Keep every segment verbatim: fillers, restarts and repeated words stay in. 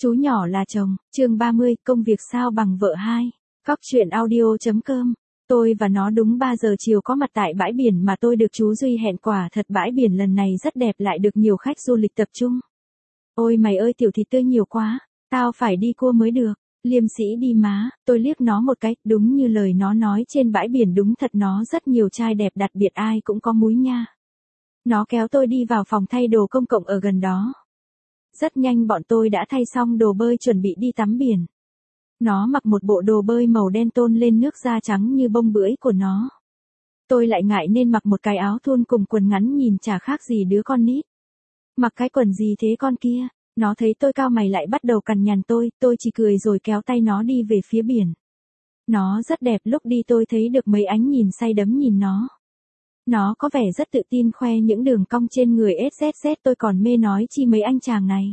Chú nhỏ là chồng, chương ba mươi, công việc sao bằng vợ hai. Cóc truyện audio.com. Tôi và nó đúng ba giờ chiều có mặt tại bãi biển mà tôi được chú Duy hẹn. Quả thật bãi biển lần này rất đẹp, lại được nhiều khách du lịch tập trung. Ôi mày ơi, tiểu thịt tươi nhiều quá, tao phải đi cua mới được. Liêm sĩ đi má, tôi liếc nó một cái, đúng như lời nó nói, trên bãi biển đúng thật nó rất nhiều trai đẹp, đặc biệt ai cũng có múi nha. Nó kéo tôi đi vào phòng thay đồ công cộng ở gần đó. Rất nhanh bọn tôi đã thay xong đồ bơi chuẩn bị đi tắm biển. Nó mặc một bộ đồ bơi màu đen tôn lên nước, da trắng như bông bưởi của nó. Tôi lại ngại nên mặc một cái áo thun cùng quần ngắn, nhìn chả khác gì đứa con nít. Mặc cái quần gì thế con kia? Nó thấy tôi cau mày lại bắt đầu cằn nhằn tôi, tôi chỉ cười rồi kéo tay nó đi về phía biển. Nó rất đẹp, lúc đi tôi thấy được mấy ánh nhìn say đắm nhìn nó. Nó có vẻ rất tự tin, khoe những đường cong trên người ét zét zét, tôi còn mê nói chi mấy anh chàng này.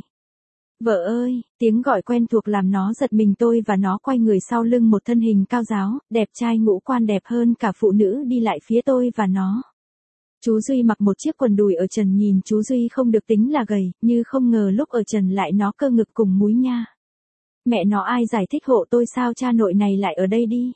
Vợ ơi, tiếng gọi quen thuộc làm nó giật mình. Tôi và nó quay người, sau lưng một thân hình cao ráo, đẹp trai ngũ quan, đẹp hơn cả phụ nữ đi lại phía tôi và nó. Chú Duy mặc một chiếc quần đùi ở trần, nhìn chú Duy không được tính là gầy, như không ngờ lúc ở trần lại nó cơ ngực cùng múi nha. Mẹ nó ai giải thích hộ tôi sao cha nội này lại ở đây đi.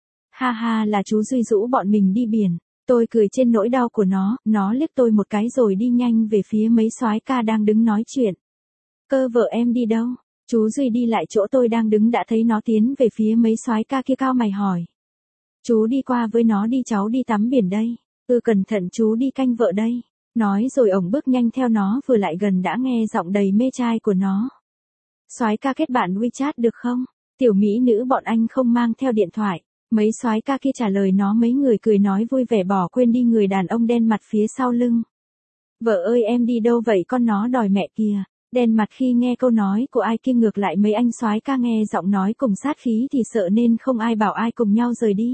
Ha ha, là chú Duy rủ bọn mình đi biển. Tôi cười trên nỗi đau của nó, nó liếc tôi một cái rồi đi nhanh về phía mấy soái ca đang đứng nói chuyện. Cơ vợ em đi đâu? Chú Duy đi lại chỗ tôi đang đứng, đã thấy nó tiến về phía mấy soái ca kia, cau mày hỏi. Chú đi qua với nó đi, cháu đi tắm biển đây. Ừ, cẩn thận chú đi canh vợ đây. Nói rồi ổng bước nhanh theo nó, vừa lại gần đã nghe giọng đầy mê trai của nó. Soái ca kết bạn WeChat được không? Tiểu mỹ nữ bọn anh không mang theo điện thoại. Mấy soái ca kia trả lời nó, mấy người cười nói vui vẻ, bỏ quên đi người đàn ông đen mặt phía sau lưng. Vợ ơi em đi đâu vậy con? Nó đòi mẹ kìa. Đen mặt khi nghe câu nói của ai kia, ngược lại mấy anh soái ca nghe giọng nói cùng sát khí thì sợ nên không ai bảo ai cùng nhau rời đi.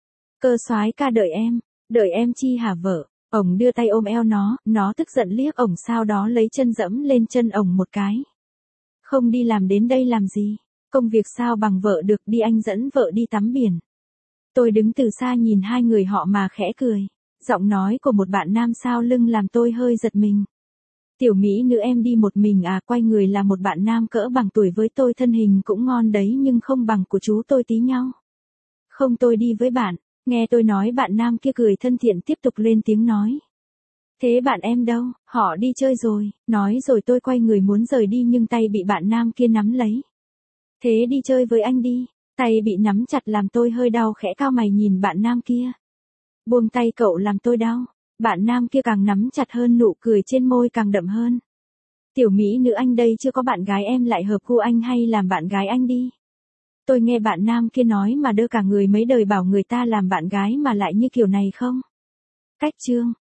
Cơ soái ca đợi em, đợi em chi hả vợ? Ổng đưa tay ôm eo nó, nó tức giận liếc ổng, sau đó lấy chân dẫm lên chân ổng một cái. Không đi làm đến đây làm gì? Công việc sao bằng vợ được, đi anh dẫn vợ đi tắm biển. Tôi đứng từ xa nhìn hai người họ mà khẽ cười. Giọng nói của một bạn nam sau lưng làm tôi hơi giật mình. Tiểu mỹ nữ em đi một mình à? Quay người là một bạn nam cỡ bằng tuổi với tôi, thân hình cũng ngon đấy nhưng không bằng của chú tôi tí nhau. Không, tôi đi với bạn. Nghe tôi nói, bạn nam kia cười thân thiện tiếp tục lên tiếng nói. Thế bạn em đâu? Họ đi chơi rồi. Nói rồi tôi quay người muốn rời đi nhưng tay bị bạn nam kia nắm lấy. Thế đi chơi với anh đi. Tay bị nắm chặt làm tôi hơi đau, khẽ cau mày nhìn bạn nam kia. Buông tay cậu làm tôi đau. Bạn nam kia càng nắm chặt hơn, nụ cười trên môi càng đậm hơn. Tiểu mỹ nữ anh đây chưa có bạn gái, em lại hợp gu anh, hay làm bạn gái anh đi. Tôi nghe bạn nam kia nói mà đơ cả người, mấy đời bảo người ta làm bạn gái mà lại như kiểu này không? Cách chương.